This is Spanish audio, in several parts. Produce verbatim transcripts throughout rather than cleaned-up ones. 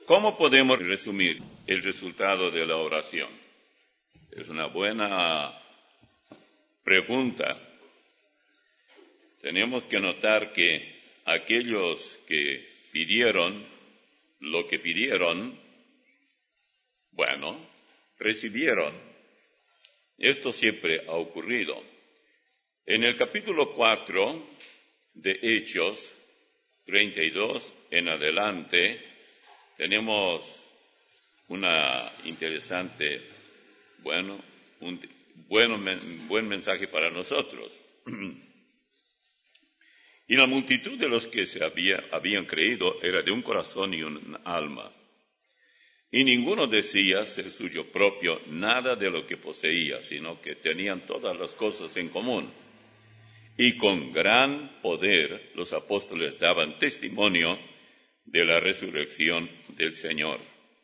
¿cómo podemos resumir el resultado de la oración? Es una buena pregunta. Tenemos que notar que aquellos que pidieron lo que pidieron, bueno, recibieron. Esto siempre ha ocurrido. En el capítulo cuatro de Hechos, treinta y dos en adelante, tenemos una interesante, bueno, un bueno, buen mensaje para nosotros. Y la multitud de los que se había, habían creído era de un corazón y un alma. Y ninguno decía ser suyo propio nada de lo que poseía, sino que tenían todas las cosas en común. Y con gran poder los apóstoles daban testimonio de la resurrección del Señor,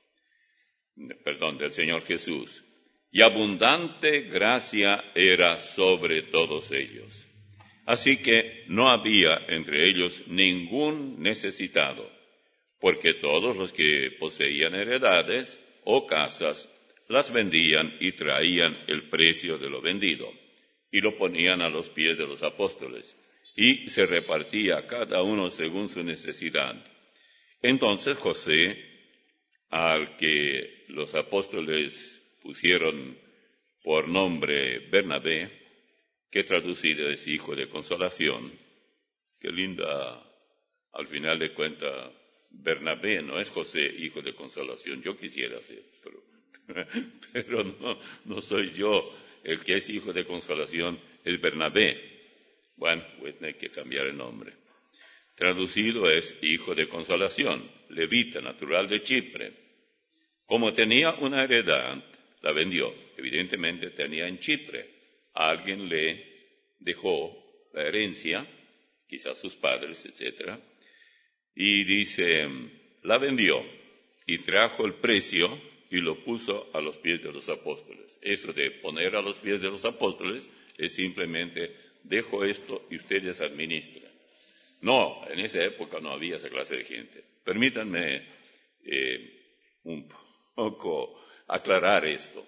perdón, del Señor Jesús. Y abundante gracia era sobre todos ellos. Así que no había entre ellos ningún necesitado, porque todos los que poseían heredades o casas las vendían y traían el precio de lo vendido, y lo ponían a los pies de los apóstoles, y se repartía cada uno según su necesidad. Entonces José, al que los apóstoles pusieron por nombre Bernabé, que traducido es hijo de consolación, qué linda, al final de cuentas, Bernabé no es José, hijo de consolación, yo quisiera ser, pero, pero no, no soy yo el que es hijo de consolación, es Bernabé. Bueno, pues hay que cambiar el nombre. Traducido es hijo de consolación, levita, natural de Chipre. Como tenía una heredad, la vendió, evidentemente tenía en Chipre. Alguien le dejó la herencia, quizás sus padres, etcétera, y dice, la vendió y trajo el precio y lo puso a los pies de los apóstoles. Eso de poner a los pies de los apóstoles es simplemente, dejo esto y ustedes administran. No, en esa época no había esa clase de gente. Permítanme eh, un poco aclarar esto.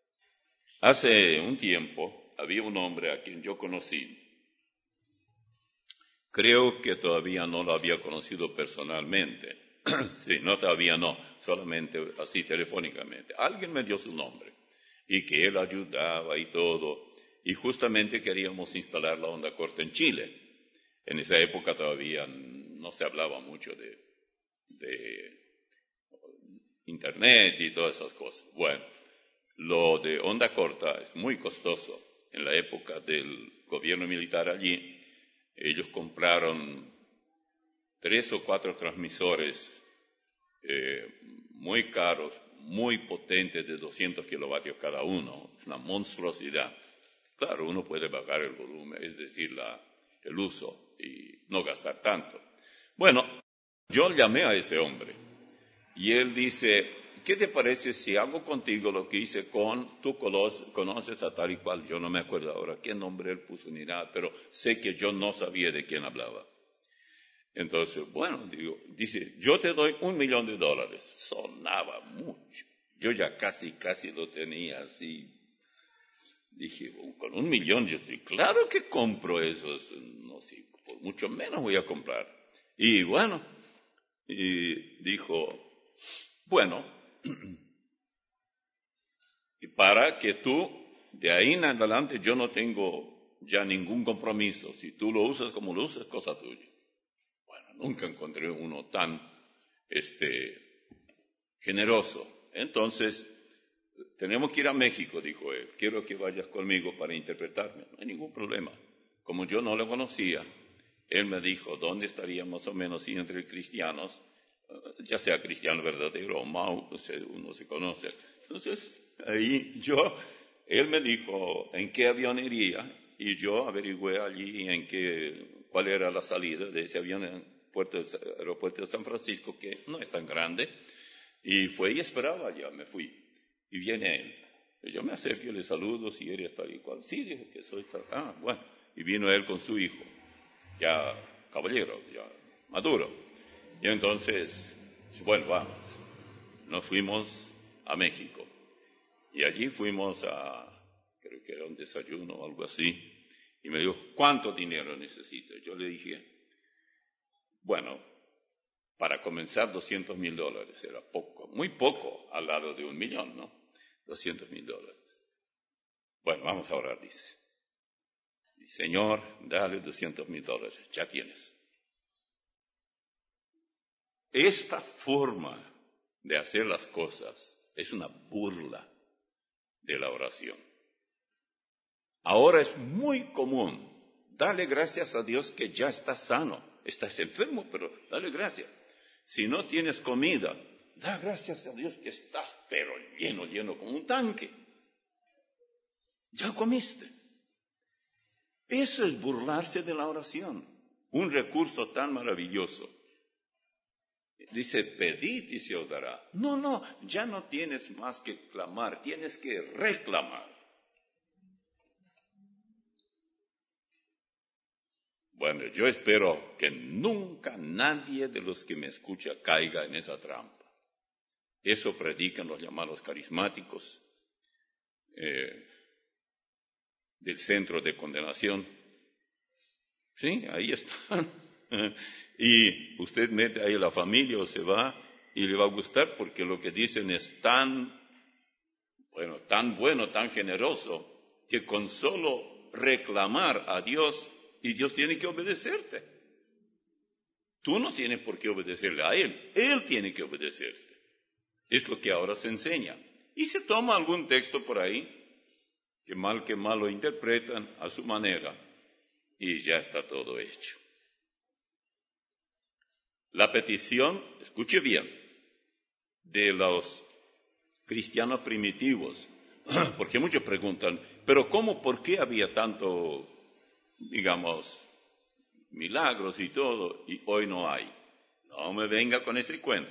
Hace un tiempo había un hombre a quien yo conocí. Creo que todavía no lo había conocido personalmente. Sí, no, todavía no, solamente así telefónicamente. Alguien me dio su nombre y que él ayudaba y todo. Y justamente queríamos instalar la onda corta en Chile. En esa época todavía no se hablaba mucho de, de Internet y todas esas cosas. Bueno. Lo de onda corta es muy costoso. En la época del gobierno militar allí, ellos compraron tres o cuatro transmisores eh, muy caros, muy potentes, de doscientos kilovatios cada uno, una monstruosidad. Claro, uno puede bajar el volumen, es decir, la, el uso, y no gastar tanto. Bueno, yo llamé a ese hombre, y él dice, ¿qué te parece si hago contigo lo que hice con, tú conoces a tal y cual? Yo no me acuerdo ahora qué nombre él puso ni nada, pero sé que yo no sabía de quién hablaba. Entonces, bueno, digo, dice, yo te doy un millón de dólares. Sonaba mucho. Yo ya casi, casi lo tenía así. Dije, bueno, con un millón yo estoy, claro que compro esos, no sé, por mucho menos voy a comprar. Y bueno, y dijo, bueno, y para que tú, de ahí en adelante, yo no tengo ya ningún compromiso. Si tú lo usas como lo usas, cosa tuya. Bueno, nunca encontré uno tan este, generoso. Entonces, tenemos que ir a México, dijo él. Quiero que vayas conmigo para interpretarme. No hay ningún problema. Como yo no lo conocía, él me dijo dónde estaría más o menos y entre cristianos, ya sea cristiano verdadero o Mao, uno se conoce. Entonces, ahí yo, él me dijo en qué avión iría y yo averigüé allí en qué, cuál era la salida de ese avión en puerto, aeropuerto de San Francisco, que no es tan grande, y fue y esperaba, ya me fui. Y viene él. Y yo me acerqué, le saludo, si eres tal y cual. Sí, dijo que soy tal. Ah, bueno. Y vino él con su hijo, ya caballero, ya maduro. Y entonces, bueno, vamos. nos fuimos a México. Y allí fuimos a, creo que era un desayuno o algo así. Y me dijo, ¿cuánto dinero necesito? Yo le dije, bueno, para comenzar doscientos mil dólares. Era poco, muy poco al lado de un millón, ¿no? doscientos mil dólares. Bueno, vamos a orar, dice. Y, Señor, dale doscientos mil dólares, ya tienes. Esta forma de hacer las cosas es una burla de la oración. Ahora es muy común. Dale gracias a Dios que ya estás sano. Estás enfermo, pero dale gracias. Si no tienes comida, da gracias a Dios que estás pero lleno, lleno como un tanque. Ya comiste. Eso es burlarse de la oración. Un recurso tan maravilloso. Dice, pedid y se os dará. No, no, ya no tienes más que clamar, tienes que reclamar. Bueno, yo espero que nunca nadie de los que me escucha caiga en esa trampa. Eso predican los llamados carismáticos eh, del centro de condenación. Sí, ahí están. Y usted mete ahí la familia o se va y le va a gustar porque lo que dicen es tan, bueno, tan bueno, tan generoso, que con solo reclamar a Dios, y Dios tiene que obedecerte. Tú no tienes por qué obedecerle a Él, Él tiene que obedecerte. Es lo que ahora se enseña. Y se toma algún texto por ahí, que mal que mal lo interpretan a su manera, y ya está todo hecho. La petición, escuche bien, de los cristianos primitivos, porque muchos preguntan, pero ¿cómo, por qué había tanto, digamos, milagros y todo, y hoy no hay? No me venga con ese cuento.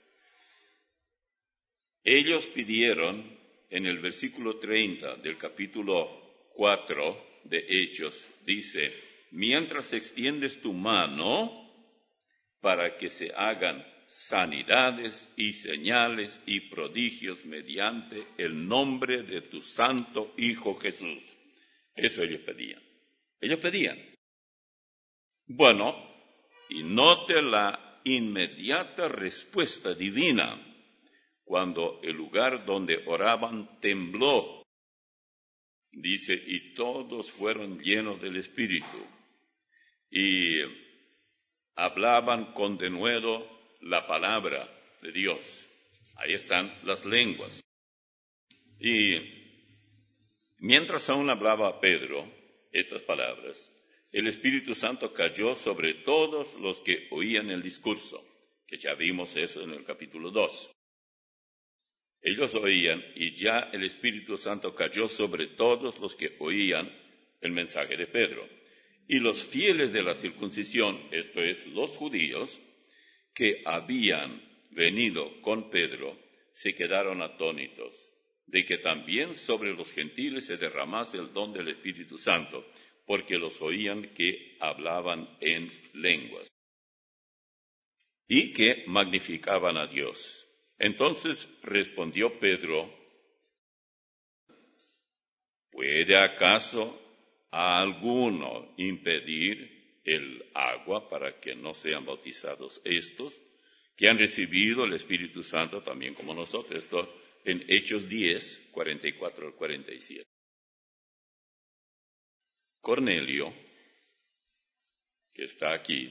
Ellos pidieron en el versículo treinta del capítulo cuatro de Hechos, dice, mientras extiendes tu mano para que se hagan sanidades y señales y prodigios mediante el nombre de tu santo Hijo Jesús. Eso ellos pedían. Ellos pedían. Bueno, y note la inmediata respuesta divina cuando el lugar donde oraban tembló. Dice, y todos fueron llenos del Espíritu y hablaban con denuedo la palabra de Dios. Ahí están las lenguas. Y mientras aún hablaba Pedro estas palabras, el Espíritu Santo cayó sobre todos los que oían el discurso, que ya vimos eso en el capítulo dos. Ellos oían y ya el Espíritu Santo cayó sobre todos los que oían el mensaje de Pedro. Y los fieles de la circuncisión, esto es, los judíos, que habían venido con Pedro, se quedaron atónitos de que también sobre los gentiles se derramase el don del Espíritu Santo, porque los oían que hablaban en lenguas y que magnificaban a Dios. Entonces respondió Pedro, ¿puede acaso a alguno impedir el agua para que no sean bautizados estos, que han recibido el Espíritu Santo también como nosotros? Esto en Hechos diez, cuarenta y cuatro al cuarenta y siete. Cornelio, que está aquí,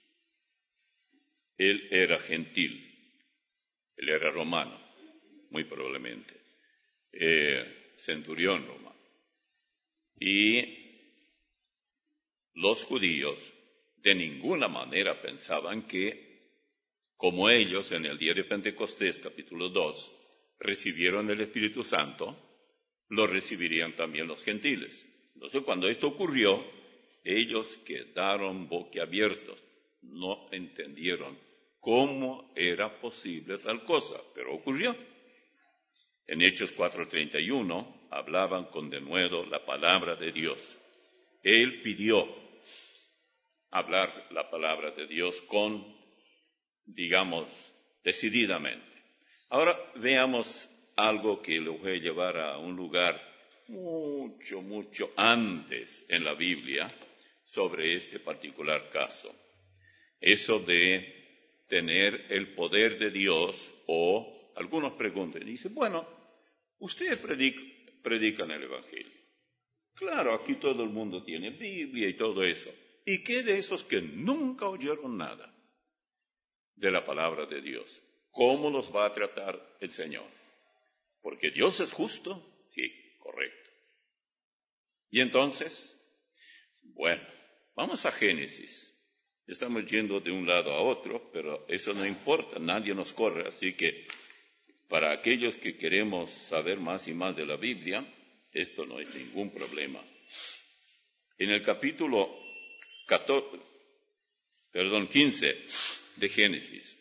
él era gentil, él era romano, muy probablemente, eh, centurión romano. Y los judíos de ninguna manera pensaban que, como ellos en el día de Pentecostés, capítulo dos, recibieron el Espíritu Santo, lo recibirían también los gentiles. Entonces, cuando esto ocurrió, ellos quedaron boquiabiertos, no entendieron cómo era posible tal cosa, pero ocurrió. En Hechos cuatro treinta y uno hablaban con denuedo la palabra de Dios. Él pidió hablar la palabra de Dios con, digamos, decididamente. Ahora veamos algo que lo voy a llevar a un lugar mucho, mucho antes en la Biblia sobre este particular caso. Eso de tener el poder de Dios, o algunos preguntan, dicen, bueno, ustedes predican, predican el Evangelio. Claro, aquí todo el mundo tiene Biblia y todo eso. ¿Y qué de esos que nunca oyeron nada de la palabra de Dios? ¿Cómo los va a tratar el Señor? Porque Dios es justo. Sí, correcto. Y entonces, bueno, vamos a Génesis. Estamos yendo de un lado a otro, pero eso no importa, nadie nos corre. Así que para aquellos que queremos saber más y más de la Biblia, esto no es ningún problema. En el capítulo catorce, perdón, quince de Génesis,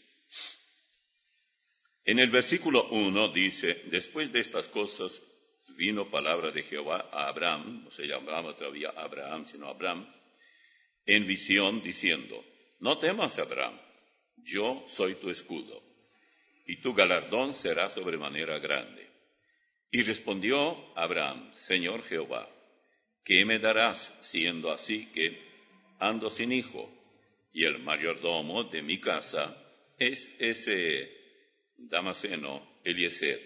en el versículo uno dice, después de estas cosas vino palabra de Jehová a Abraham, no se llamaba todavía Abraham, sino Abraham, en visión diciendo, no temas, Abraham, yo soy tu escudo, y tu galardón será sobremanera grande. Y respondió Abraham, Señor Jehová, ¿qué me darás siendo así que ando sin hijo? Y el mayordomo de mi casa es ese Damaseno Eliezer.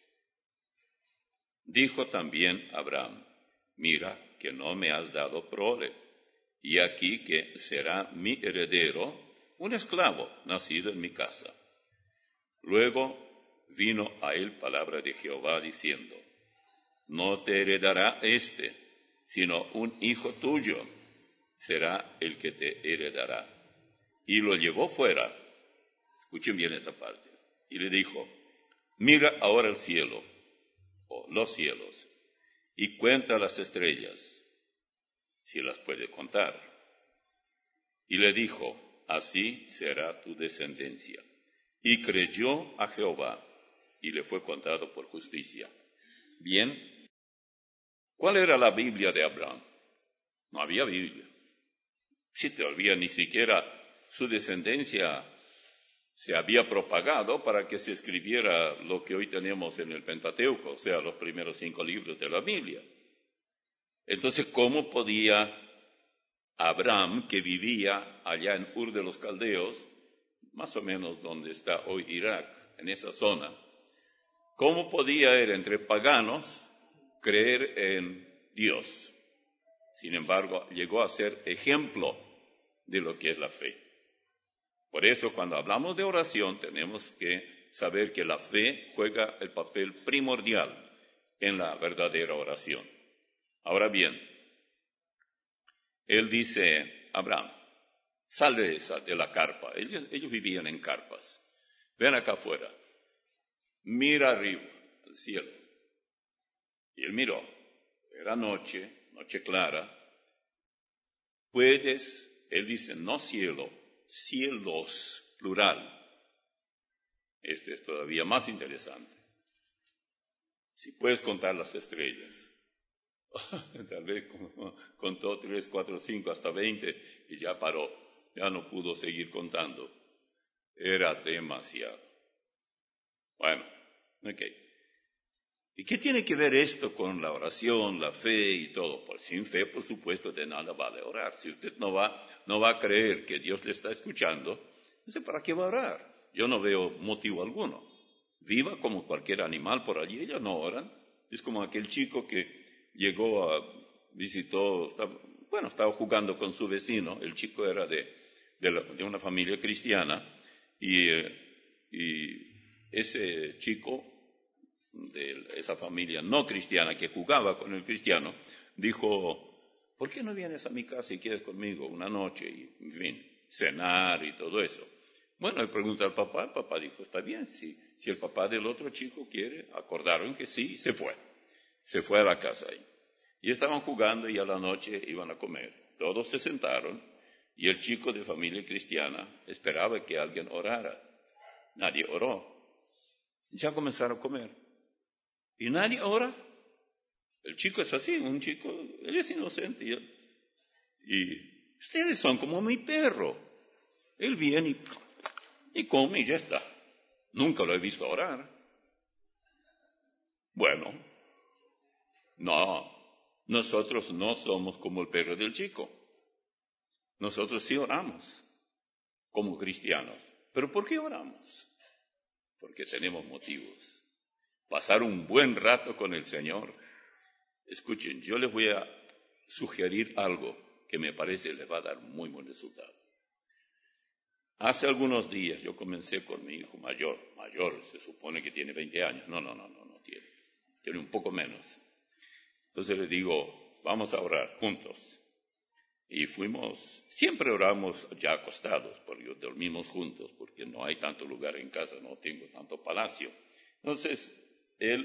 Dijo también Abraham, mira que no me has dado prole, y aquí que será mi heredero un esclavo nacido en mi casa. Luego vino a él palabra de Jehová diciendo, no te heredará éste, sino un hijo tuyo será el que te heredará. Y lo llevó fuera, escuchen bien esta parte, y le dijo, mira ahora el cielo, o los cielos, y cuenta las estrellas, si las puede contar. Y le dijo, así será tu descendencia. Y creyó a Jehová, y le fue contado por justicia. Bien, ¿cuál era la Biblia de Abraham? No había Biblia. Si todavía ni siquiera su descendencia se había propagado para que se escribiera lo que hoy tenemos en el Pentateuco, o sea, los primeros cinco libros de la Biblia. Entonces, ¿cómo podía Abraham, que vivía allá en Ur de los Caldeos, más o menos donde está hoy Irak, en esa zona, cómo podía él, entre paganos, creer en Dios? Sin embargo, llegó a ser ejemplo de lo que es la fe. Por eso, cuando hablamos de oración, tenemos que saber que la fe juega el papel primordial en la verdadera oración. Ahora bien, él dice, Abraham, sal de esa, de la carpa. Ellos, ellos vivían en carpas. Ven acá afuera. Mira arriba, al cielo. Y él miró. Era noche, noche clara. Puedes, él dice, no cielo, cielos, plural. Este es todavía más interesante. Si puedes contar las estrellas. Tal vez contó tres, cuatro, cinco, hasta veinte y ya paró. Ya no pudo seguir contando. Era demasiado. Bueno, ok. ¿Y qué tiene que ver esto con la oración, la fe y todo? Pues sin fe, por supuesto, de nada vale orar. Si usted no va, no va a creer que Dios le está escuchando, no sé para qué va a orar. Yo no veo motivo alguno. Viva como cualquier animal por allí, ellos no oran. Es como aquel chico que llegó a, visitó, bueno, estaba jugando con su vecino. El chico era de, de, la, de una familia cristiana y, y ese chico de esa familia no cristiana que jugaba con el cristiano, dijo, ¿por qué no vienes a mi casa y quieres conmigo una noche? Y, en fin, cenar y todo eso. Bueno, le preguntó al papá, el papá dijo, está bien, si, si el papá del otro chico quiere, acordaron que sí, y se fue. Se fue a la casa ahí. Y estaban jugando y a la noche iban a comer. Todos se sentaron y el chico de familia cristiana esperaba que alguien orara. Nadie oró. Ya comenzaron a comer. ¿Y nadie ora? El chico es así, un chico, él es inocente. Y, y ustedes son como mi perro. Él viene y, y come y ya está. Nunca lo he visto orar. Bueno, no, nosotros no somos como el perro del chico. Nosotros sí oramos como cristianos. ¿Pero por qué oramos? Porque tenemos motivos. Pasar un buen rato con el Señor. Escuchen, yo les voy a sugerir algo que me parece les va a dar muy buen resultado. Hace algunos días yo comencé con mi hijo mayor. Mayor, se supone que tiene veinte años. No, no, no, no, no tiene. Tiene un poco menos. Entonces le digo, vamos a orar juntos. Y fuimos, siempre oramos ya acostados, porque dormimos juntos, porque no hay tanto lugar en casa, no tengo tanto palacio. Entonces, él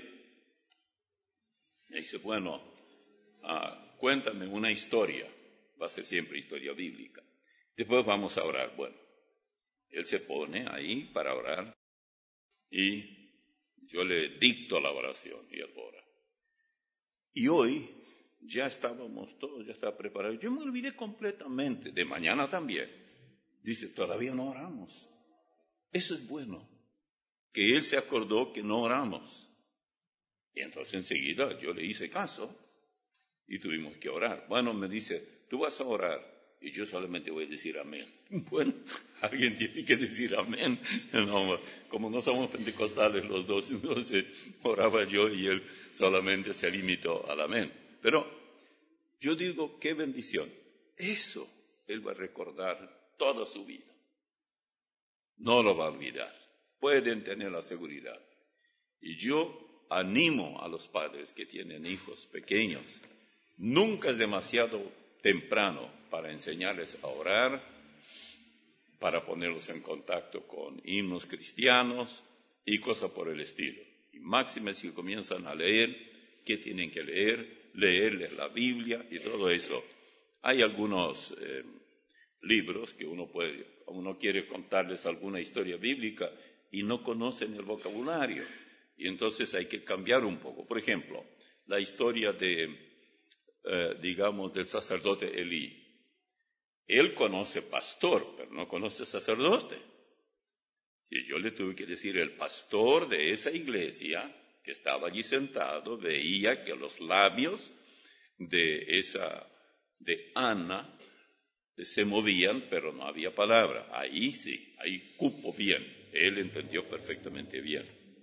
me dice, bueno, ah, cuéntame una historia, va a ser siempre historia bíblica. Después vamos a orar. Bueno, él se pone ahí para orar y yo le dicto la oración y él ora. Y hoy ya estábamos todos, ya estaba preparado. Yo me olvidé completamente, de mañana también. Dice, todavía no oramos. Eso es bueno, que él se acordó que no oramos. Y entonces enseguida yo le hice caso y tuvimos que orar. Bueno, me dice, tú vas a orar y yo solamente voy a decir amén. Bueno, alguien tiene que decir amén. No, como no somos pentecostales los dos, entonces oraba yo y él solamente se limitó al amén. Pero yo digo, qué bendición. Eso él va a recordar toda su vida. No lo va a olvidar. Pueden tener la seguridad. Y yo animo a los padres que tienen hijos pequeños. Nunca es demasiado temprano para enseñarles a orar, para ponerlos en contacto con himnos cristianos y cosas por el estilo. Y máxime si comienzan a leer, ¿qué tienen que leer? Leerles la Biblia y todo eso. Hay algunos eh, libros que uno puede, uno quiere contarles alguna historia bíblica y no conocen el vocabulario. Y entonces hay que cambiar un poco. Por ejemplo, la historia de, eh, digamos, del sacerdote Elí. Él conoce pastor, pero no conoce sacerdote. Y yo le tuve que decir, el pastor de esa iglesia que estaba allí sentado, veía que los labios de esa, de Ana, se movían, pero no había palabra. Ahí sí, ahí cupo bien. Él entendió perfectamente bien.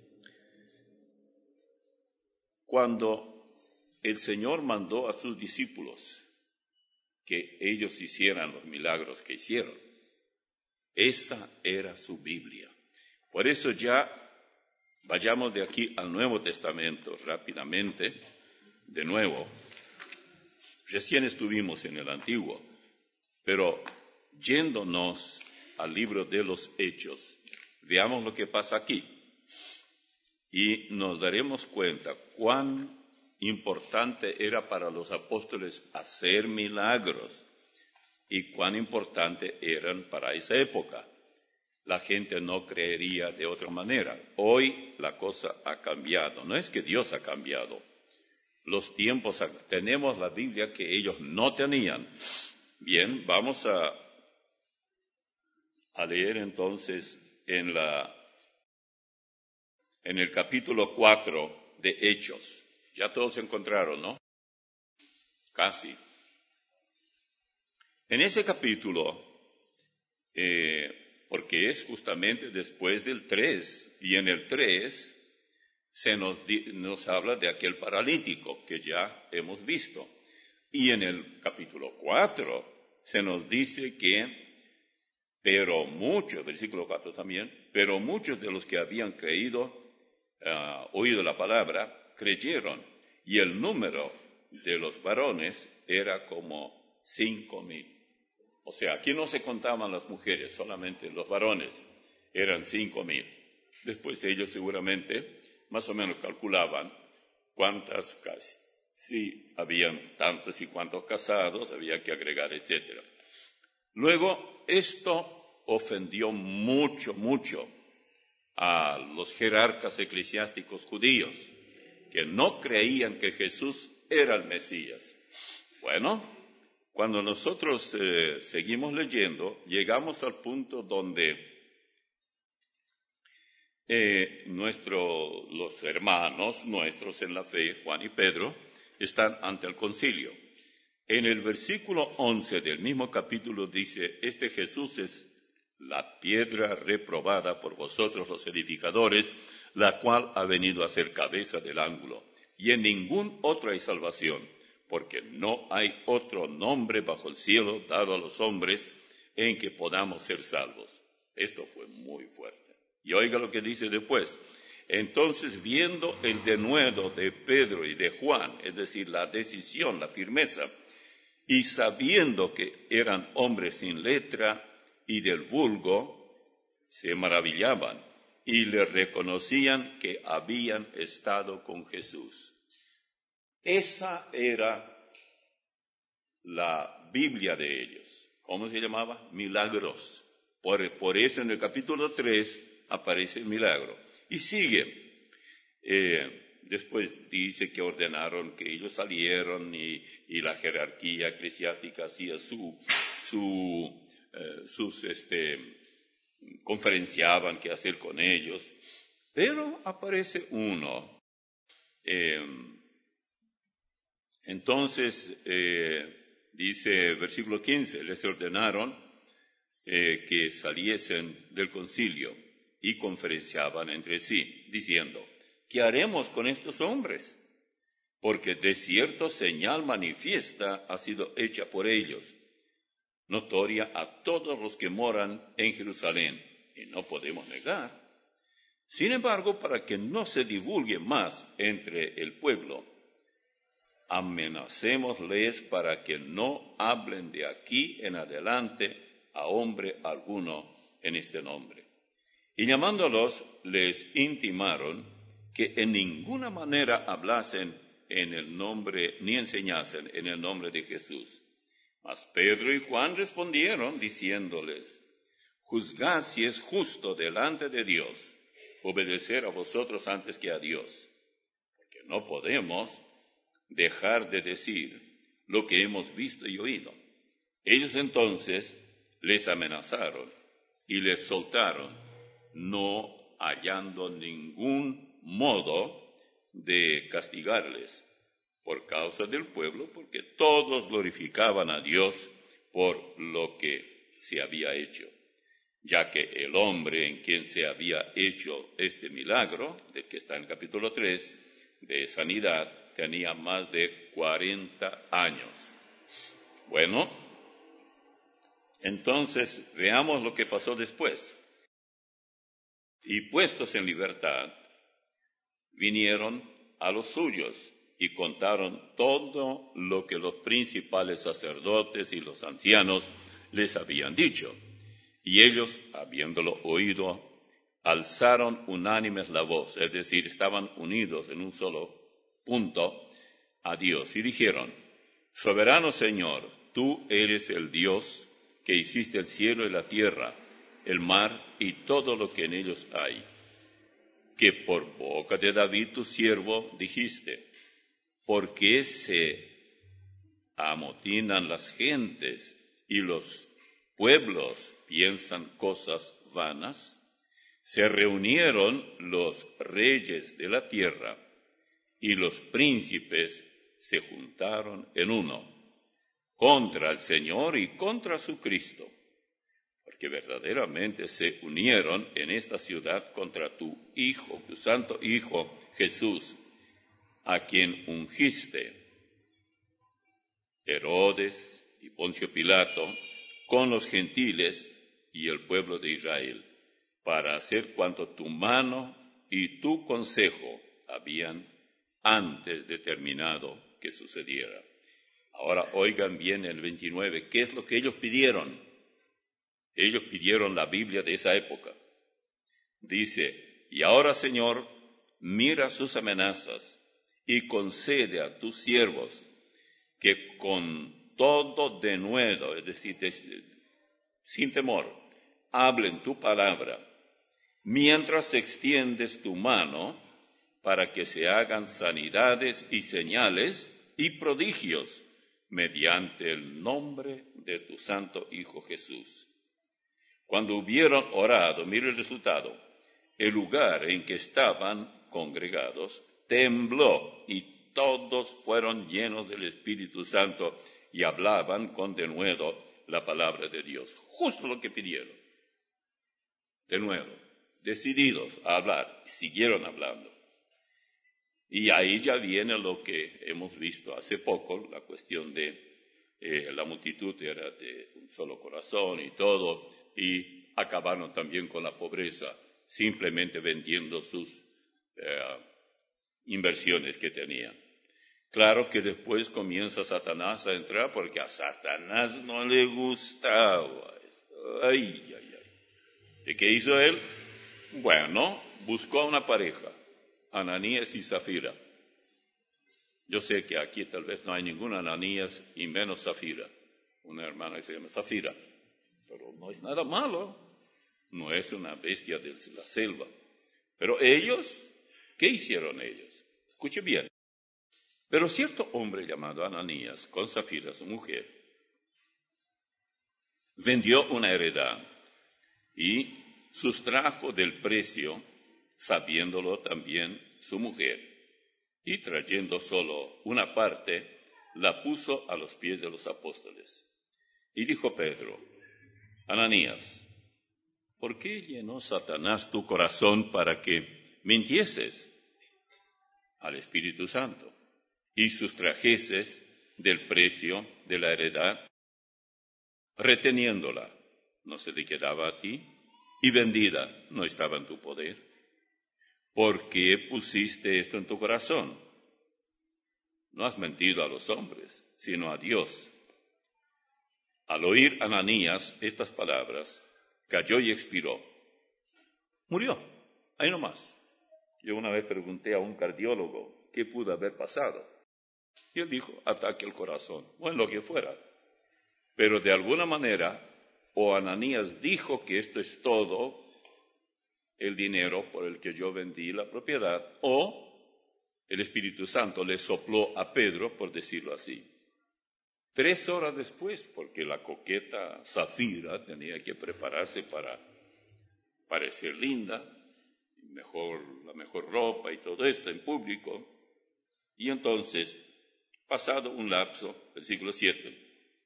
Cuando el Señor mandó a sus discípulos que ellos hicieran los milagros que hicieron, esa era su Biblia. Por eso ya vayamos de aquí al Nuevo Testamento rápidamente, de nuevo. Recién estuvimos en el Antiguo, pero yéndonos al libro de los Hechos, veamos lo que pasa aquí. Y nos daremos cuenta cuán importante era para los apóstoles hacer milagros y cuán importante eran para esa época. La gente no creería de otra manera. Hoy la cosa ha cambiado. No es que Dios ha cambiado. Los tiempos, tenemos la Biblia que ellos no tenían. Bien, vamos a, a leer entonces en, la, en el capítulo cuatro de Hechos. Ya todos se encontraron, ¿no? Casi. En ese capítulo, eh, porque es justamente después del tres, y en el tres se nos, nos habla de aquel paralítico que ya hemos visto. Y en el capítulo cuatro se nos dice que, pero muchos, versículo cuatro también, pero muchos de los que habían creído, uh, oído la palabra, creyeron, y el número de los varones era como cinco mil. O sea, aquí no se contaban las mujeres, solamente los varones, eran cinco mil. Después ellos seguramente más o menos calculaban cuántas casi. Si habían tantos y cuantos casados, había que agregar, etcétera. Luego, esto ofendió mucho, mucho a los jerarcas eclesiásticos judíos, que no creían que Jesús era el Mesías. Bueno, cuando nosotros eh, seguimos leyendo, llegamos al punto donde eh, nuestro, los hermanos nuestros en la fe, Juan y Pedro, están ante el concilio. En el versículo once del mismo capítulo dice, este Jesús es la piedra reprobada por vosotros los edificadores, la cual ha venido a ser cabeza del ángulo. Y en ningún otro hay salvación, porque no hay otro nombre bajo el cielo dado a los hombres en que podamos ser salvos. Esto fue muy fuerte. Y oiga lo que dice después. Entonces, viendo el denuedo de Pedro y de Juan, es decir, la decisión, la firmeza, y sabiendo que eran hombres sin letra y del vulgo, se maravillaban y le reconocían que habían estado con Jesús. Esa era la Biblia de ellos. ¿Cómo se llamaba? Milagros. Por, por eso en el capítulo tres aparece el milagro. Y sigue. Eh, después dice que ordenaron que ellos salieron y, y la jerarquía eclesiástica hacía su, su, eh, sus, este, conferenciaban qué hacer con ellos. Pero aparece uno. Eh, entonces, eh, dice versículo quince, les ordenaron eh, que saliesen del concilio y conferenciaban entre sí, diciendo, ¿qué haremos con estos hombres? Porque de cierto señal manifiesta ha sido hecha por ellos, notoria a todos los que moran en Jerusalén, y no podemos negar. Sin embargo, para que no se divulgue más entre el pueblo, amenacémosles para que no hablen de aquí en adelante a hombre alguno en este nombre. Y llamándolos, les intimaron que en ninguna manera hablasen en el nombre, ni enseñasen en el nombre de Jesús. Mas Pedro y Juan respondieron, diciéndoles, juzgad si es justo delante de Dios obedecer a vosotros antes que a Dios, porque no podemos dejar de decir lo que hemos visto y oído. Ellos entonces les amenazaron y les soltaron, no hallando ningún modo de castigarles por causa del pueblo, porque todos glorificaban a Dios por lo que se había hecho, ya que el hombre en quien se había hecho este milagro, del que está en el capítulo tres, de sanidad, tenía más de cuarenta años. Bueno, entonces veamos lo que pasó después. Y puestos en libertad, vinieron a los suyos y contaron todo lo que los principales sacerdotes y los ancianos les habían dicho. Y ellos, habiéndolo oído, alzaron unánimes la voz, es decir, estaban unidos en un solo punto a Dios, y dijeron, soberano Señor, tú eres el Dios que hiciste el cielo y la tierra, el mar y todo lo que en ellos hay, que por boca de David tu siervo dijiste, ¿por qué se amotinan las gentes y los pueblos piensan cosas vanas? Se reunieron los reyes de la tierra y los príncipes se juntaron en uno contra el Señor y contra su Cristo, porque verdaderamente se unieron en esta ciudad contra tu Hijo, tu Santo Hijo Jesús, a quien ungiste, Herodes y Poncio Pilato, con los gentiles y el pueblo de Israel, para hacer cuanto tu mano y tu consejo habían antes determinado que sucediera. Ahora oigan bien el veintinueve, ¿qué es lo que ellos pidieron? Ellos pidieron la Biblia de esa época. Dice, y ahora, Señor, mira sus amenazas y concede a tus siervos que con todo denuedo, es decir, de, sin temor, hablen tu palabra, mientras extiendes tu mano para que se hagan sanidades y señales y prodigios mediante el nombre de tu Santo Hijo Jesús. Cuando hubieron orado, mire el resultado, el lugar en que estaban congregados tembló y todos fueron llenos del Espíritu Santo y hablaban con denuedo la palabra de Dios. Justo lo que pidieron. De nuevo, decididos a hablar, siguieron hablando. Y ahí ya viene lo que hemos visto hace poco, la cuestión de eh, la multitud era de un solo corazón y todo, y acabaron también con la pobreza, simplemente vendiendo sus eh, inversiones que tenían. Claro que después comienza Satanás a entrar porque a Satanás no le gustaba eso. Ay, ay, ay. ¿Y qué hizo él? Bueno, buscó a una pareja, Ananías y Zafira. Yo sé que aquí tal vez no hay ninguna Ananías y menos Zafira. Una hermana que se llama Zafira. Pero no es nada malo. No es una bestia de la selva. Pero ellos, ¿qué hicieron ellos? Escuche bien. Pero cierto hombre llamado Ananías, con Zafira, su mujer, vendió una heredad y sustrajo del precio, sabiéndolo también su mujer, y trayendo solo una parte, la puso a los pies de los apóstoles. Y dijo Pedro, Ananías, ¿por qué llenó Satanás tu corazón para que mintieses al Espíritu Santo y sustrajeses del precio de la heredad, reteniéndola? ¿No se te quedaba a ti? Y vendida, ¿no estaba en tu poder? ¿Por qué pusiste esto en tu corazón? No has mentido a los hombres, sino a Dios. Al oír Ananías estas palabras, cayó y expiró. Murió, ahí nomás. Yo una vez pregunté a un cardiólogo qué pudo haber pasado. Y él dijo, ataque al corazón, o en lo que fuera. Pero de alguna manera, o Ananías dijo que esto es todo el dinero por el que yo vendí la propiedad, o el Espíritu Santo le sopló a Pedro, por decirlo así. Tres horas después, porque la coqueta Zafira tenía que prepararse para parecer linda, mejor, la mejor ropa y todo esto en público, y entonces, pasado un lapso, versículo siete,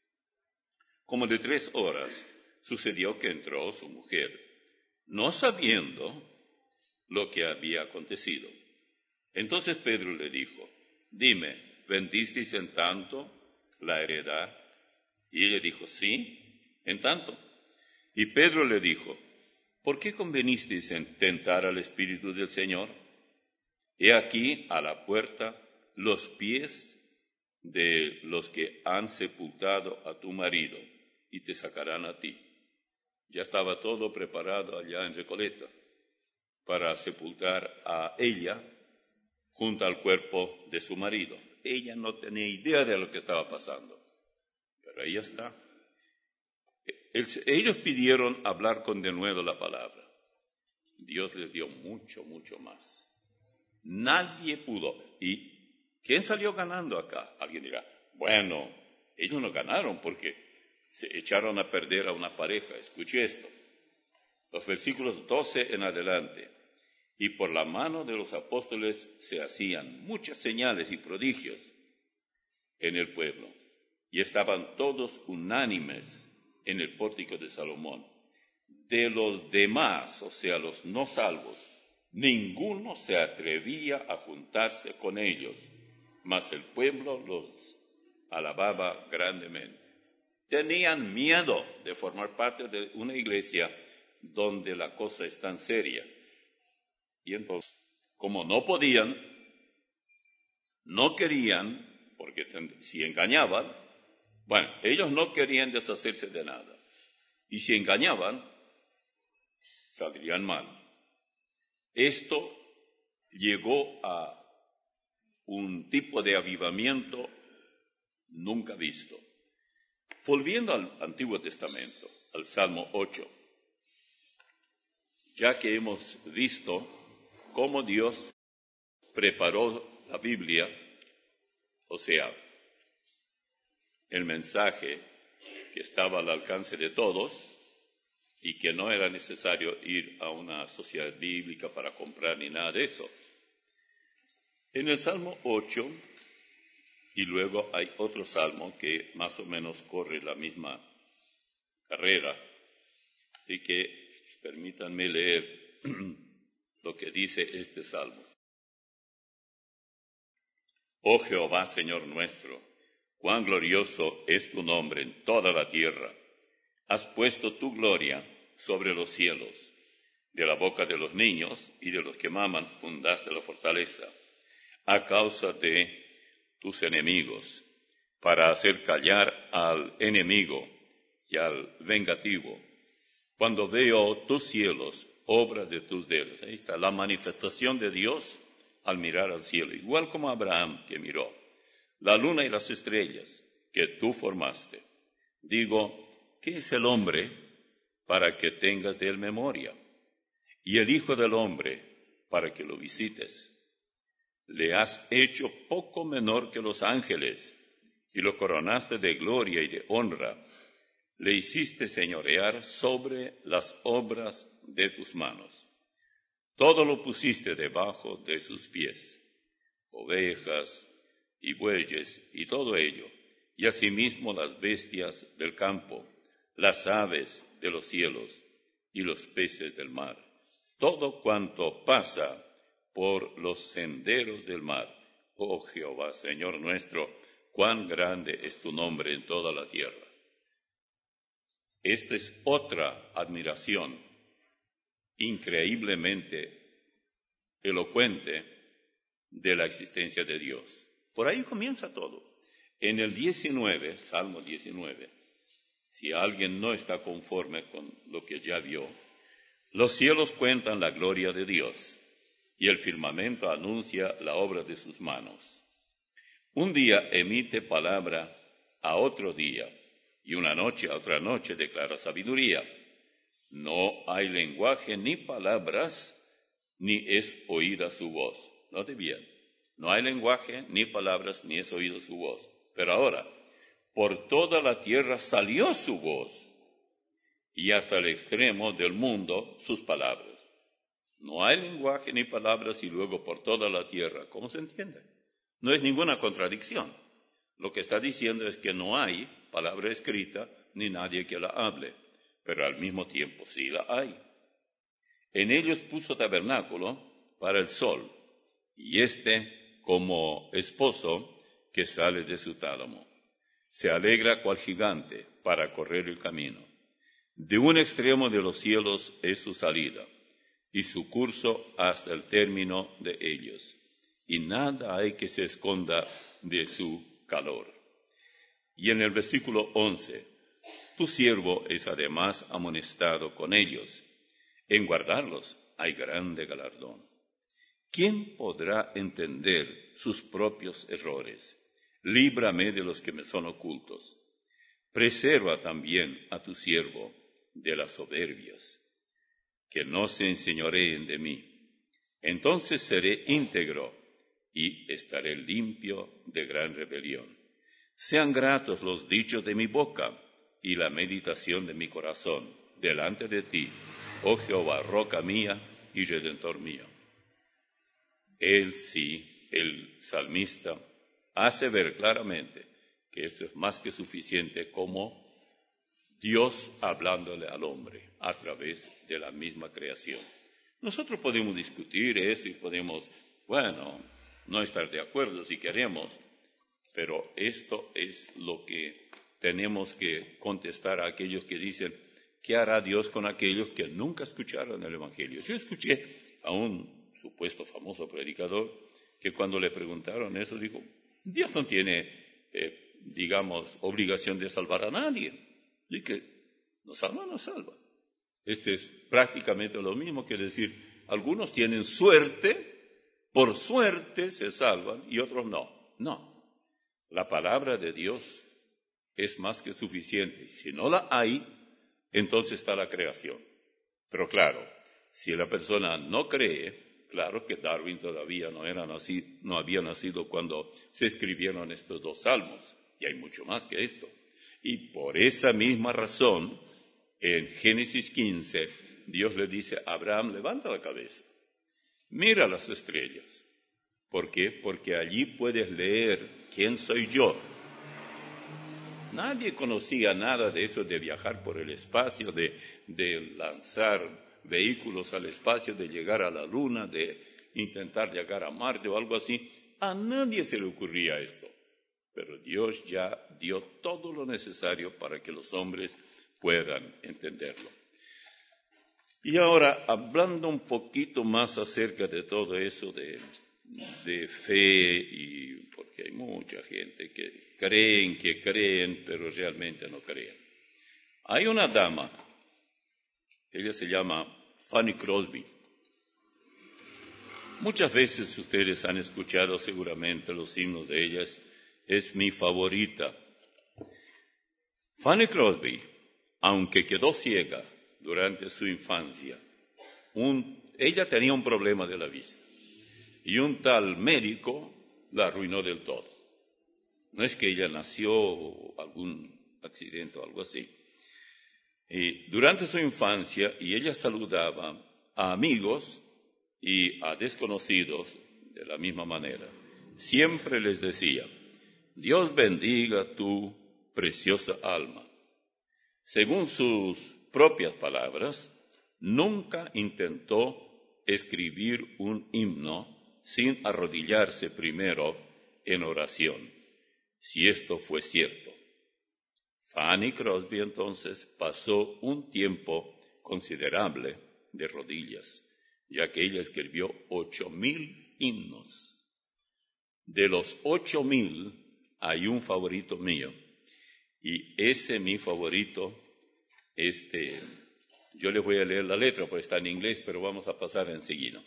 como de tres horas, sucedió que entró su mujer, no sabiendo lo que había acontecido. Entonces Pedro le dijo, dime, ¿vendisteis en tanto la heredad? Y ella dijo, sí, en tanto. Y Pedro le dijo, ¿por qué convenisteis en tentar al Espíritu del Señor? He aquí a la puerta los pies de los que han sepultado a tu marido y te sacarán a ti. Ya estaba todo preparado allá en Recoleta para sepultar a ella junto al cuerpo de su marido. Ella no tenía idea de lo que estaba pasando, pero ahí está. El, ellos pidieron hablar con denuedo la palabra. Dios les dio mucho, mucho más. Nadie pudo. ¿Y quién salió ganando acá? Alguien dirá, bueno, ellos no ganaron porque se echaron a perder a una pareja. Escuche esto. Los versículos doce en adelante. Y por la mano de los apóstoles se hacían muchas señales y prodigios en el pueblo. Y estaban todos unánimes en el pórtico de Salomón. De los demás, o sea, los no salvos, ninguno se atrevía a juntarse con ellos, mas el pueblo los alababa grandemente. Tenían miedo de formar parte de una iglesia donde la cosa es tan seria. Y entonces, como no podían, no querían, porque si engañaban, bueno, ellos no querían deshacerse de nada. Y si engañaban, saldrían mal. Esto llegó a un tipo de avivamiento nunca visto. Volviendo al Antiguo Testamento, al Salmo ocho, ya que hemos visto cómo Dios preparó la Biblia, o sea, el mensaje que estaba al alcance de todos, y que no era necesario ir a una sociedad bíblica para comprar ni nada de eso. En el Salmo ocho, y luego hay otro salmo que más o menos corre la misma carrera, así que permítanme leer lo que dice este salmo. Oh Jehová, Señor nuestro, cuán glorioso es tu nombre en toda la tierra. Has puesto tu gloria sobre los cielos. De la boca de los niños y de los que maman fundaste la fortaleza, a causa de tus enemigos, para hacer callar al enemigo y al vengativo. Cuando veo tus cielos, obra de tus dedos. Ahí está la manifestación de Dios al mirar al cielo, igual como Abraham que miró la luna y las estrellas que tú formaste. Digo, ¿qué es el hombre para que tengas de él memoria? Y el Hijo del hombre para que lo visites. Le has hecho poco menor que los ángeles y lo coronaste de gloria y de honra. Le hiciste señorear sobre las obras de tus manos. Todo lo pusiste debajo de sus pies, ovejas y bueyes y todo ello, y asimismo las bestias del campo, las aves de los cielos y los peces del mar, todo cuanto pasa por los senderos del mar. Oh Jehová, Señor nuestro, cuán grande es tu nombre en toda la tierra. Esta es otra admiración increíblemente elocuente de la existencia de Dios. Por ahí comienza todo. En el diecinueve, Salmo diecinueve, si alguien no está conforme con lo que ya vio, los cielos cuentan la gloria de Dios y el firmamento anuncia la obra de sus manos. Un día emite palabra a otro día y una noche a otra noche declara sabiduría. No hay lenguaje ni palabras, ni es oída su voz. Note bien, no hay lenguaje ni palabras, ni es oída su voz. Pero ahora, por toda la tierra salió su voz, y hasta el extremo del mundo sus palabras. No hay lenguaje ni palabras, y luego por toda la tierra. ¿Cómo se entiende? No es ninguna contradicción. Lo que está diciendo es que no hay palabra escrita, ni nadie que la hable. Pero al mismo tiempo sí la hay. En ellos puso tabernáculo para el sol, y éste como esposo que sale de su tálamo. Se alegra cual gigante para correr el camino. De un extremo de los cielos es su salida, y su curso hasta el término de ellos, y nada hay que se esconda de su calor. Y en el versículo once, tu siervo es además amonestado con ellos. En guardarlos hay grande galardón. ¿Quién podrá entender sus propios errores? Líbrame de los que me son ocultos. Preserva también a tu siervo de las soberbias, que no se enseñoreen de mí. Entonces seré íntegro y estaré limpio de gran rebelión. Sean gratos los dichos de mi boca y la meditación de mi corazón delante de ti, oh Jehová, roca mía y redentor mío. Él sí, el salmista, hace ver claramente que esto es más que suficiente como Dios hablándole al hombre a través de la misma creación. Nosotros podemos discutir eso y podemos, bueno, no estar de acuerdo si queremos, pero esto es lo que tenemos que contestar a aquellos que dicen, ¿qué hará Dios con aquellos que nunca escucharon el Evangelio? Yo escuché a un supuesto famoso predicador que cuando le preguntaron eso dijo, Dios no tiene, eh, digamos, obligación de salvar a nadie. Y que nos salva, nos salva. Este es prácticamente lo mismo que decir, algunos tienen suerte, por suerte se salvan y otros no. No. La palabra de Dios es más que suficiente. Si no la hay, entonces está la creación. Pero claro, si la persona no cree, claro que Darwin todavía no, era nacido, no había nacido cuando se escribieron estos dos salmos, y hay mucho más que esto. Y por esa misma razón, En Génesis quince, Dios le dice a Abraham, levanta la cabeza, mira las estrellas. ¿Por qué? Porque allí puedes leer quién soy yo. Nadie conocía nada de eso de viajar por el espacio, de, de lanzar vehículos al espacio, de llegar a la Luna, de intentar llegar a Marte o algo así. A nadie se le ocurría esto. Pero Dios ya dio todo lo necesario para que los hombres puedan entenderlo. Y ahora, hablando un poquito más acerca de todo eso de, de fe, y porque hay mucha gente que creen que creen, pero realmente no creen. Hay una dama, ella se llama Fanny Crosby. Muchas veces ustedes han escuchado seguramente los himnos de ella, es mi favorita. Fanny Crosby, aunque quedó ciega durante su infancia, un, ella tenía un problema de la vista y un tal médico la arruinó del todo. No es que ella nació algún accidente o algo así. Y durante su infancia, y ella saludaba a amigos y a desconocidos de la misma manera, siempre les decía, Dios bendiga tu preciosa alma. Según sus propias palabras, nunca intentó escribir un himno sin arrodillarse primero en oración, si esto fue cierto. Fanny Crosby entonces pasó un tiempo considerable de rodillas, ya que ella escribió ocho mil himnos. De los ocho mil hay un favorito mío, y ese mi favorito, este, yo les voy a leer la letra, porque está en inglés, pero vamos a pasar enseguida.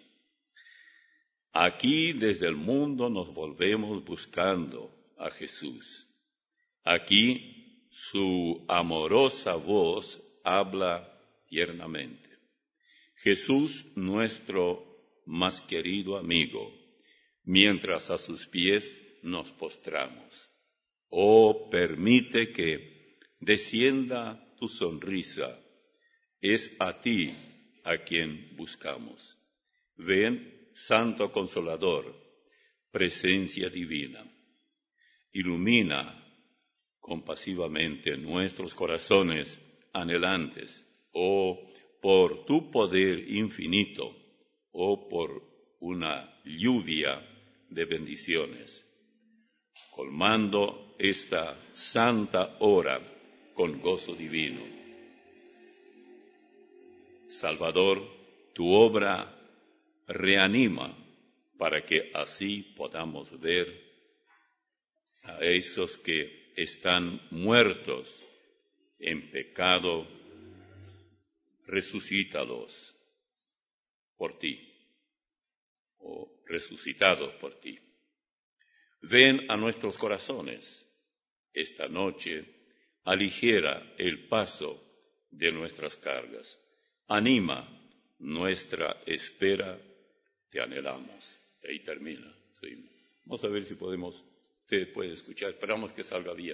Aquí desde el mundo nos volvemos buscando a Jesús. Aquí su amorosa voz habla tiernamente. Jesús, nuestro más querido amigo, mientras a sus pies nos postramos. Oh, permite que descienda tu sonrisa. Es a ti a quien buscamos. Ven, Santo Consolador, presencia divina. Ilumina compasivamente nuestros corazones anhelantes, oh, por tu poder infinito, oh, por una lluvia de bendiciones, colmando esta santa hora con gozo divino. Salvador, tu obra reanima para que así podamos ver a esos que están muertos en pecado, resucítalos por ti, o resucitados por ti. Ven a nuestros corazones esta noche, aligera el paso de nuestras cargas, anima nuestra espera, te anhelamos. Ahí termina. Sí. Vamos a ver si podemos, usted puede escuchar, esperamos que salga bien.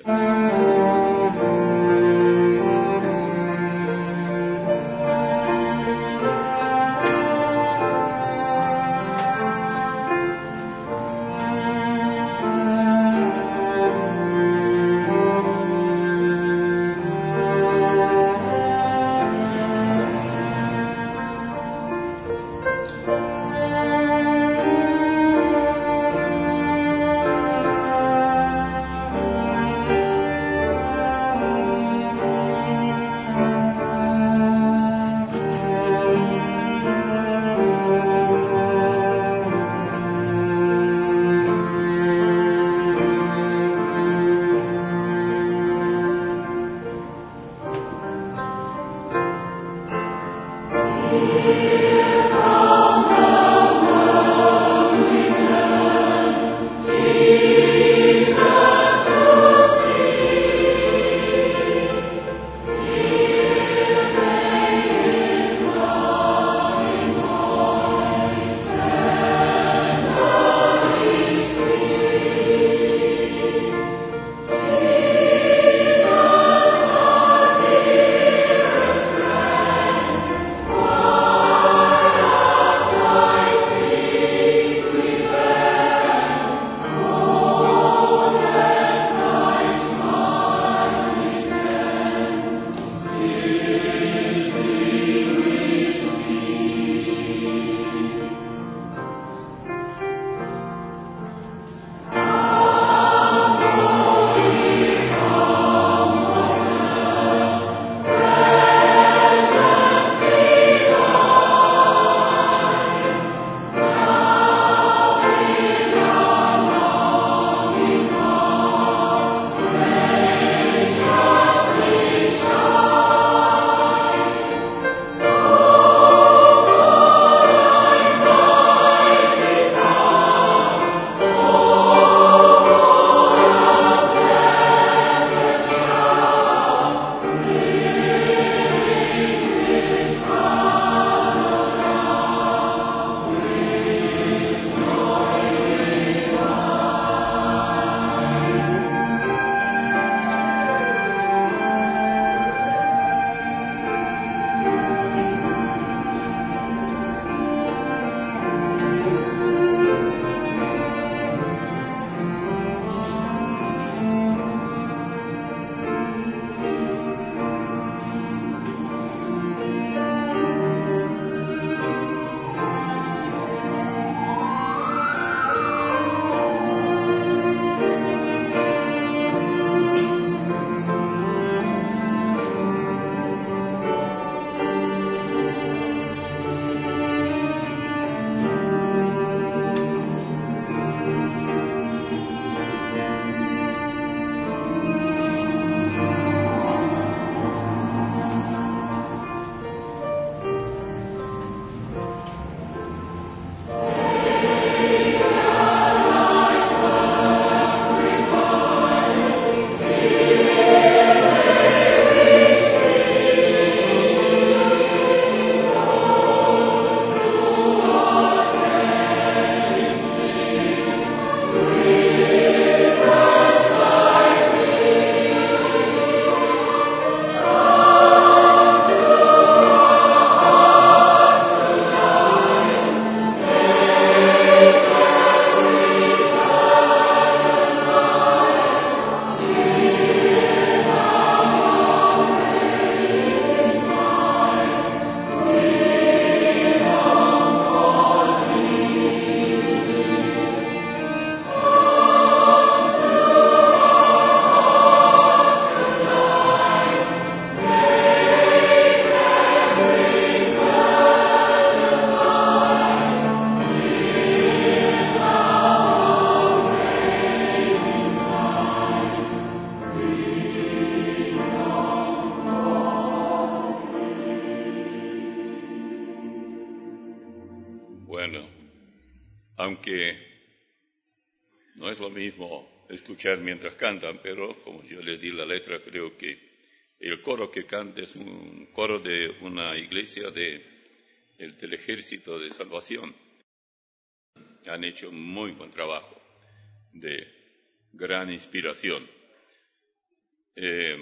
aunque no es lo mismo escuchar mientras cantan, pero como yo le di la letra, creo que el coro que canta es un coro de una iglesia de, del Ejército de Salvación. Han hecho muy buen trabajo, de gran inspiración. Eh,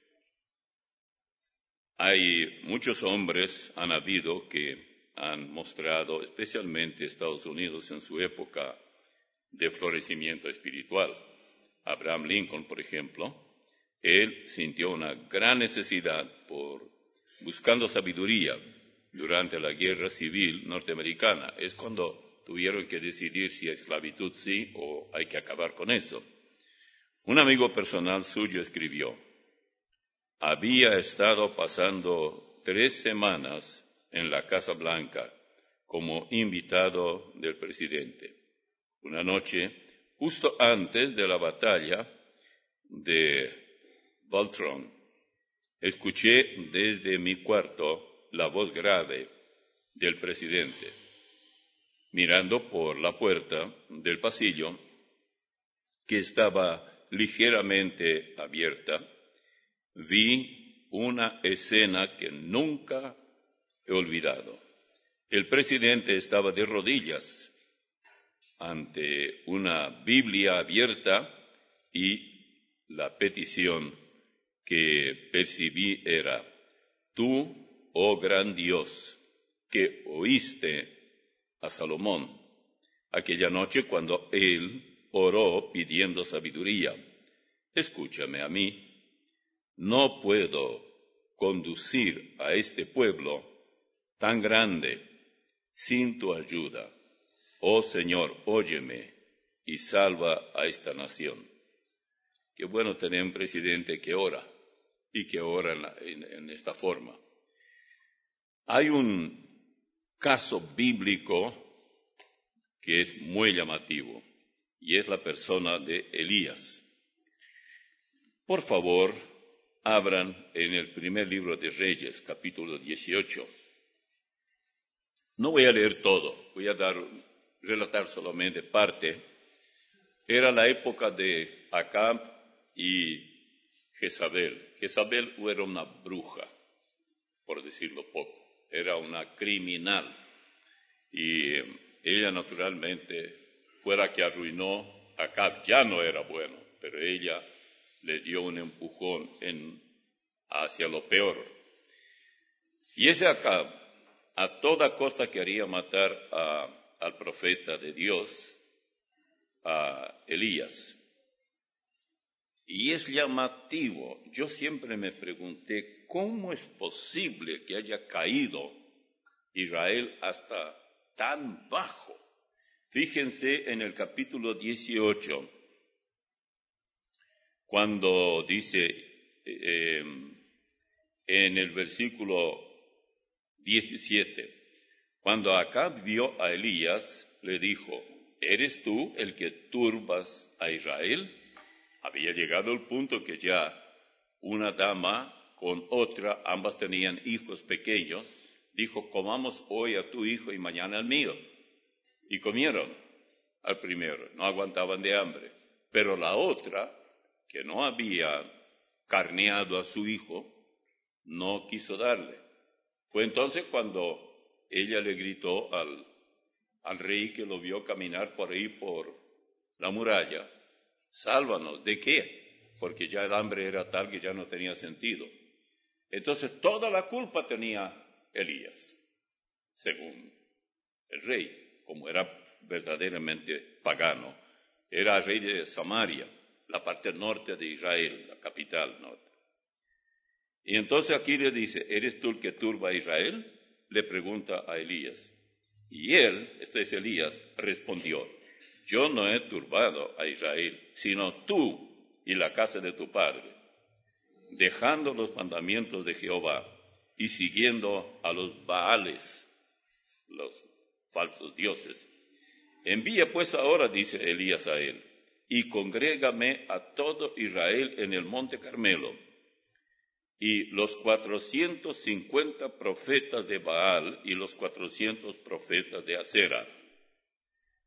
hay muchos hombres, han habido, que han mostrado, especialmente Estados Unidos en su época de florecimiento espiritual. Abraham Lincoln, por ejemplo, él sintió una gran necesidad por buscando sabiduría durante la guerra civil norteamericana. Es cuando tuvieron que decidir si esclavitud sí o hay que acabar con eso. Un amigo personal suyo escribió: había estado pasando tres semanas en la Casa Blanca como invitado del presidente. Una noche, justo antes de la batalla de Beltron, escuché desde mi cuarto la voz grave del presidente. Mirando por la puerta del pasillo, que estaba ligeramente abierta, vi una escena que nunca he olvidado. El presidente estaba de rodillas ante una Biblia abierta y la petición que percibí era: tú, oh gran Dios, que oíste a Salomón aquella noche cuando él oró pidiendo sabiduría, escúchame a mí. No puedo conducir a este pueblo tan grande sin tu ayuda. Oh Señor, óyeme y salva a esta nación. Qué bueno tener un presidente que ora y que ora en, la, en, en esta forma. Hay un caso bíblico que es muy llamativo y es la persona de Elías. Por favor, abran en el primer libro de Reyes, capítulo dieciocho. No voy a leer todo, voy a dar, relatar solamente parte. Era la época de Acab y Jezabel. Jezabel era una bruja, por decirlo poco, era una criminal. Y ella naturalmente fue la que arruinó a Acab. Ya no era bueno, pero ella le dio un empujón en, hacia lo peor. Y ese Acab a toda costa quería matar a, al profeta de Dios, a Elías. Y es llamativo. Yo siempre me pregunté, ¿cómo es posible que haya caído Israel hasta tan bajo? Fíjense en el capítulo dieciocho, cuando dice eh, en el versículo diecisiete, cuando Acab vio a Elías, le dijo: ¿eres tú el que turbas a Israel? Había llegado el punto que ya una dama con otra, ambas tenían hijos pequeños, dijo: comamos hoy a tu hijo y mañana al mío. Y comieron al primero, no aguantaban de hambre. Pero la otra, que no había carneado a su hijo, no quiso darle. Fue entonces cuando ella le gritó al, al rey que lo vio caminar por ahí por la muralla: sálvanos. ¿De qué? Porque ya el hambre era tal que ya no tenía sentido. Entonces toda la culpa tenía Elías, según el rey, como era verdaderamente pagano. Era rey de Samaria, la parte norte de Israel, la capital norte. Y entonces aquí le dice: ¿eres tú el que turba a Israel? Le pregunta a Elías. Y él, este es Elías, respondió: yo no he turbado a Israel, sino tú y la casa de tu padre, dejando los mandamientos de Jehová y siguiendo a los Baales, los falsos dioses. Envía pues ahora, dice Elías a él, y congrégame a todo Israel en el monte Carmelo. Y los cuatrocientos cincuenta profetas de Baal y los cuatrocientos profetas de Acera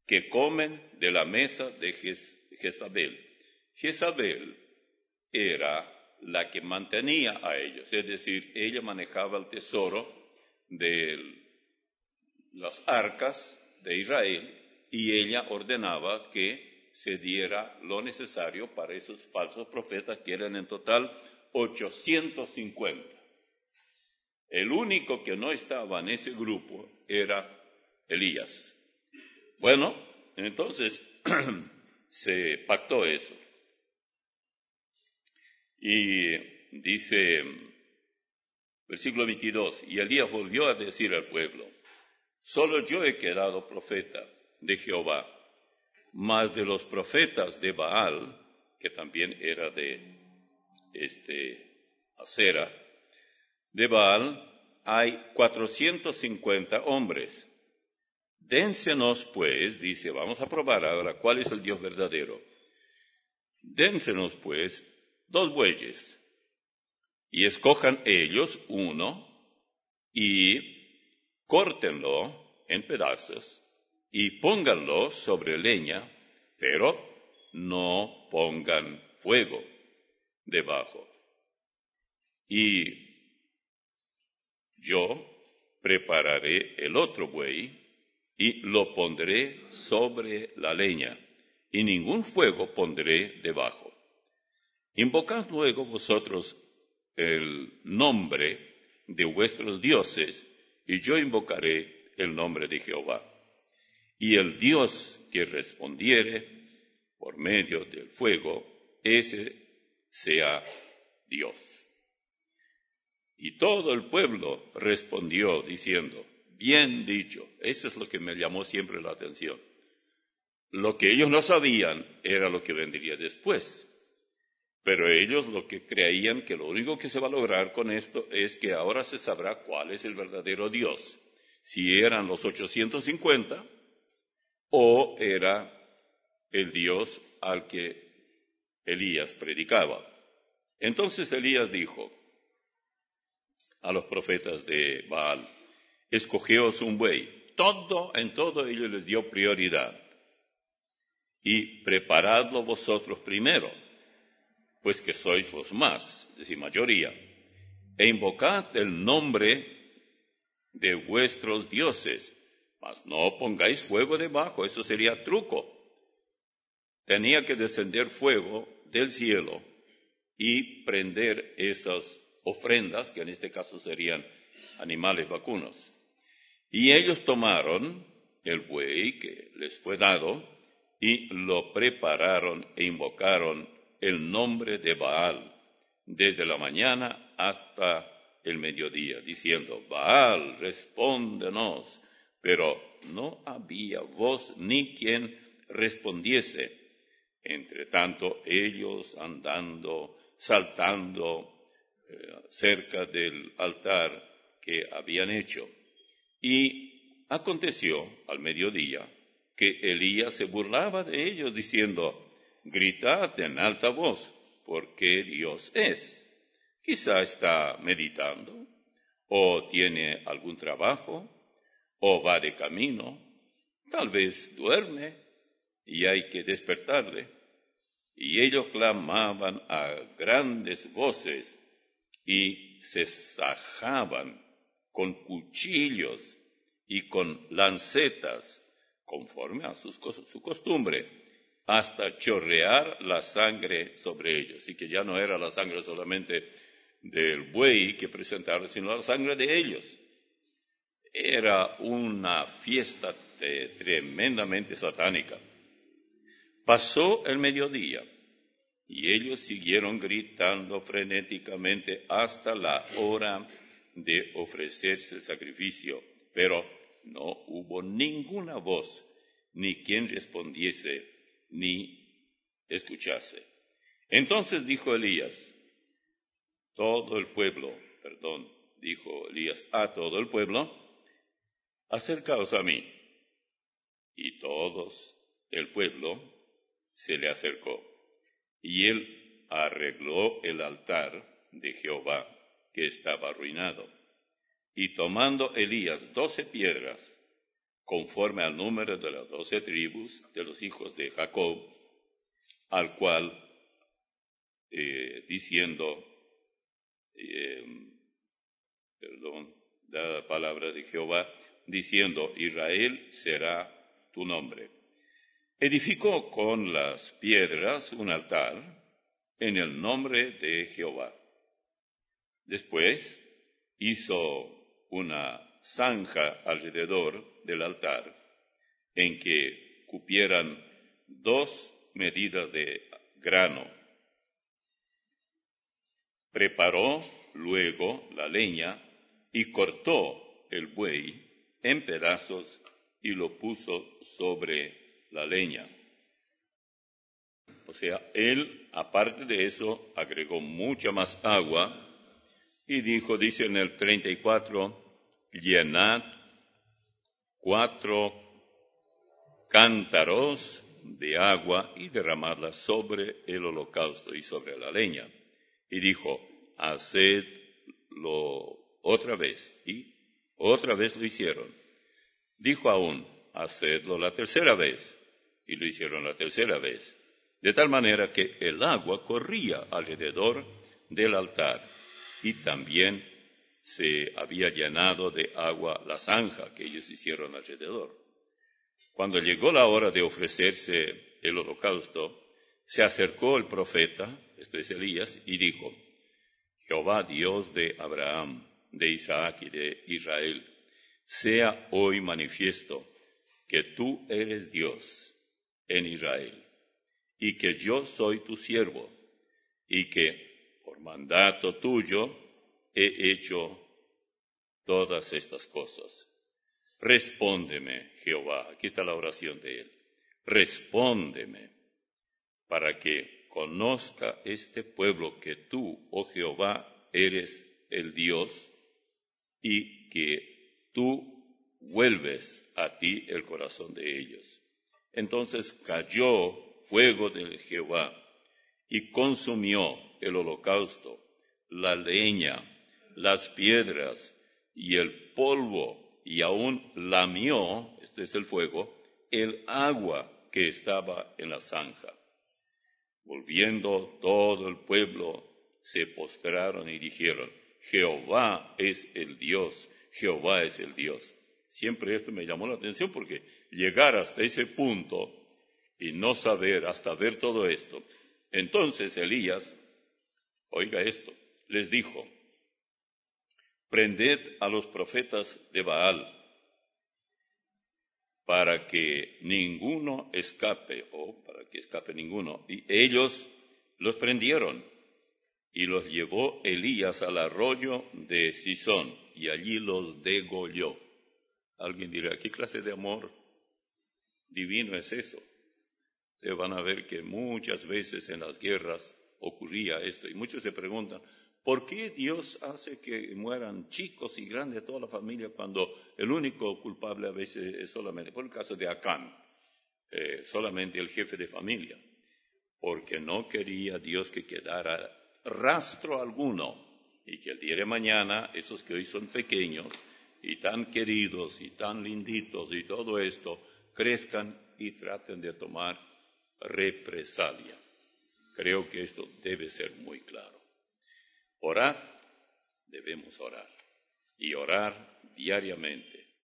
que comen de la mesa de Jezabel. Jezabel era la que mantenía a ellos, es decir, ella manejaba el tesoro de las arcas de Israel y ella ordenaba que se diera lo necesario para esos falsos profetas, que eran en total ochocientos cincuenta. El único que no estaba en ese grupo era Elías. Bueno, entonces se pactó eso. Y dice, versículo veintidós, y Elías volvió a decir al pueblo: solo yo he quedado profeta de Jehová, mas de los profetas de Baal, que también era de este, Acera, de Baal, hay cuatrocientos cincuenta hombres. Dénsenos, pues, dice, vamos a probar ahora cuál es el Dios verdadero. Dénsenos, pues, dos bueyes, y escojan ellos uno, y córtenlo en pedazos, y pónganlo sobre leña, pero no pongan fuego debajo. Y yo prepararé el otro buey, y lo pondré sobre la leña, y ningún fuego pondré debajo. Invocad luego vosotros el nombre de vuestros dioses, y yo invocaré el nombre de Jehová. Y el Dios que respondiere por medio del fuego, ese sea Dios. Y todo el pueblo respondió diciendo: bien dicho. Eso es lo que me llamó siempre la atención. Lo que ellos no sabían era lo que vendría después. Pero ellos lo que creían que lo único que se va a lograr con esto es que ahora se sabrá cuál es el verdadero Dios. Si eran los ochocientos cincuenta o era el Dios al que Elías predicaba. Entonces Elías dijo a los profetas de Baal: escogeos un buey. Todo, en todo ello les dio prioridad. Y preparadlo vosotros primero, pues que sois los más, es decir, mayoría, e invocad el nombre de vuestros dioses, mas no pongáis fuego debajo, eso sería truco. Tenía que descender fuego del cielo y prender esas ofrendas, que en este caso serían animales vacunos. Y ellos tomaron el buey que les fue dado y lo prepararon e invocaron el nombre de Baal desde la mañana hasta el mediodía, diciendo: Baal, respóndenos. Pero no había voz ni quien respondiese. Entre tanto, ellos andando, saltando eh, cerca del altar que habían hecho. Y aconteció al mediodía que Elías se burlaba de ellos, diciendo: gritad en alta voz, porque Dios es. Quizá está meditando, o tiene algún trabajo, o va de camino, tal vez duerme y hay que despertarle. Y ellos clamaban a grandes voces y se sajaban con cuchillos y con lancetas, conforme a sus, su costumbre, hasta chorrear la sangre sobre ellos. Así que ya no era la sangre solamente del buey que presentaron, sino la sangre de ellos. Era una fiesta de, tremendamente satánica. Pasó el mediodía y ellos siguieron gritando frenéticamente hasta la hora de ofrecerse el sacrificio, pero no hubo ninguna voz, ni quien respondiese, ni escuchase. Entonces dijo Elías, todo el pueblo, perdón, dijo Elías a todo el pueblo: acercaos a mí. Y todos el pueblo se le acercó, y él arregló el altar de Jehová, que estaba arruinado. Y tomando Elías doce piedras, conforme al número de las doce tribus de los hijos de Jacob, al cual, eh, diciendo, eh, perdón, la palabra de Jehová, diciendo, Israel será tu nombre. Edificó con las piedras un altar en el nombre de Jehová. Después hizo una zanja alrededor del altar en que cupieran dos medidas de grano. Preparó luego la leña y cortó el buey en pedazos y lo puso sobre la leña. O sea, él, aparte de eso, agregó mucha más agua y dijo, dice en el treinta y cuatro, llenad cuatro cántaros de agua y derramadla sobre el holocausto y sobre la leña. Y dijo, hacedlo otra vez. Y otra vez lo hicieron. Dijo aún, hacedlo la tercera vez. Y lo hicieron la tercera vez. De tal manera que el agua corría alrededor del altar. Y también se había llenado de agua la zanja que ellos hicieron alrededor. Cuando llegó la hora de ofrecerse el holocausto, se acercó el profeta, esto es Elías, y dijo, Jehová Dios de Abraham, de Isaac y de Israel, sea hoy manifiesto que tú eres Dios en Israel, y que yo soy tu siervo, y que por mandato tuyo he hecho todas estas cosas. Respóndeme, Jehová, aquí está la oración de él, respóndeme, para que conozca este pueblo que tú, oh Jehová, eres el Dios, y que tú vuelves a ti el corazón de ellos. Entonces cayó fuego de Jehová y consumió el holocausto, la leña, las piedras y el polvo, y aún lamió, este es el fuego, el agua que estaba en la zanja. Volviendo todo el pueblo, se postraron y dijeron, Jehová es el Dios, Jehová es el Dios. Siempre esto me llamó la atención porque llegar hasta ese punto y no saber, hasta ver todo esto. Entonces Elías, oiga esto, les dijo, prended a los profetas de Baal, para que ninguno escape, o para que escape ninguno. Y ellos los prendieron, y los llevó Elías al arroyo de Sison, y allí los degolló. Alguien dirá, ¿qué clase de amor divino es eso? Ustedes van a ver que muchas veces en las guerras ocurría esto, y muchos se preguntan, ¿por qué Dios hace que mueran chicos y grandes toda la familia cuando el único culpable a veces es solamente, por el caso de Acán, eh, solamente el jefe de familia? Porque no quería Dios que quedara rastro alguno y que el día de mañana esos que hoy son pequeños y tan queridos y tan linditos y todo esto crezcan y traten de tomar represalia. Creo que esto debe ser muy claro. Orar, debemos orar, y orar diariamente.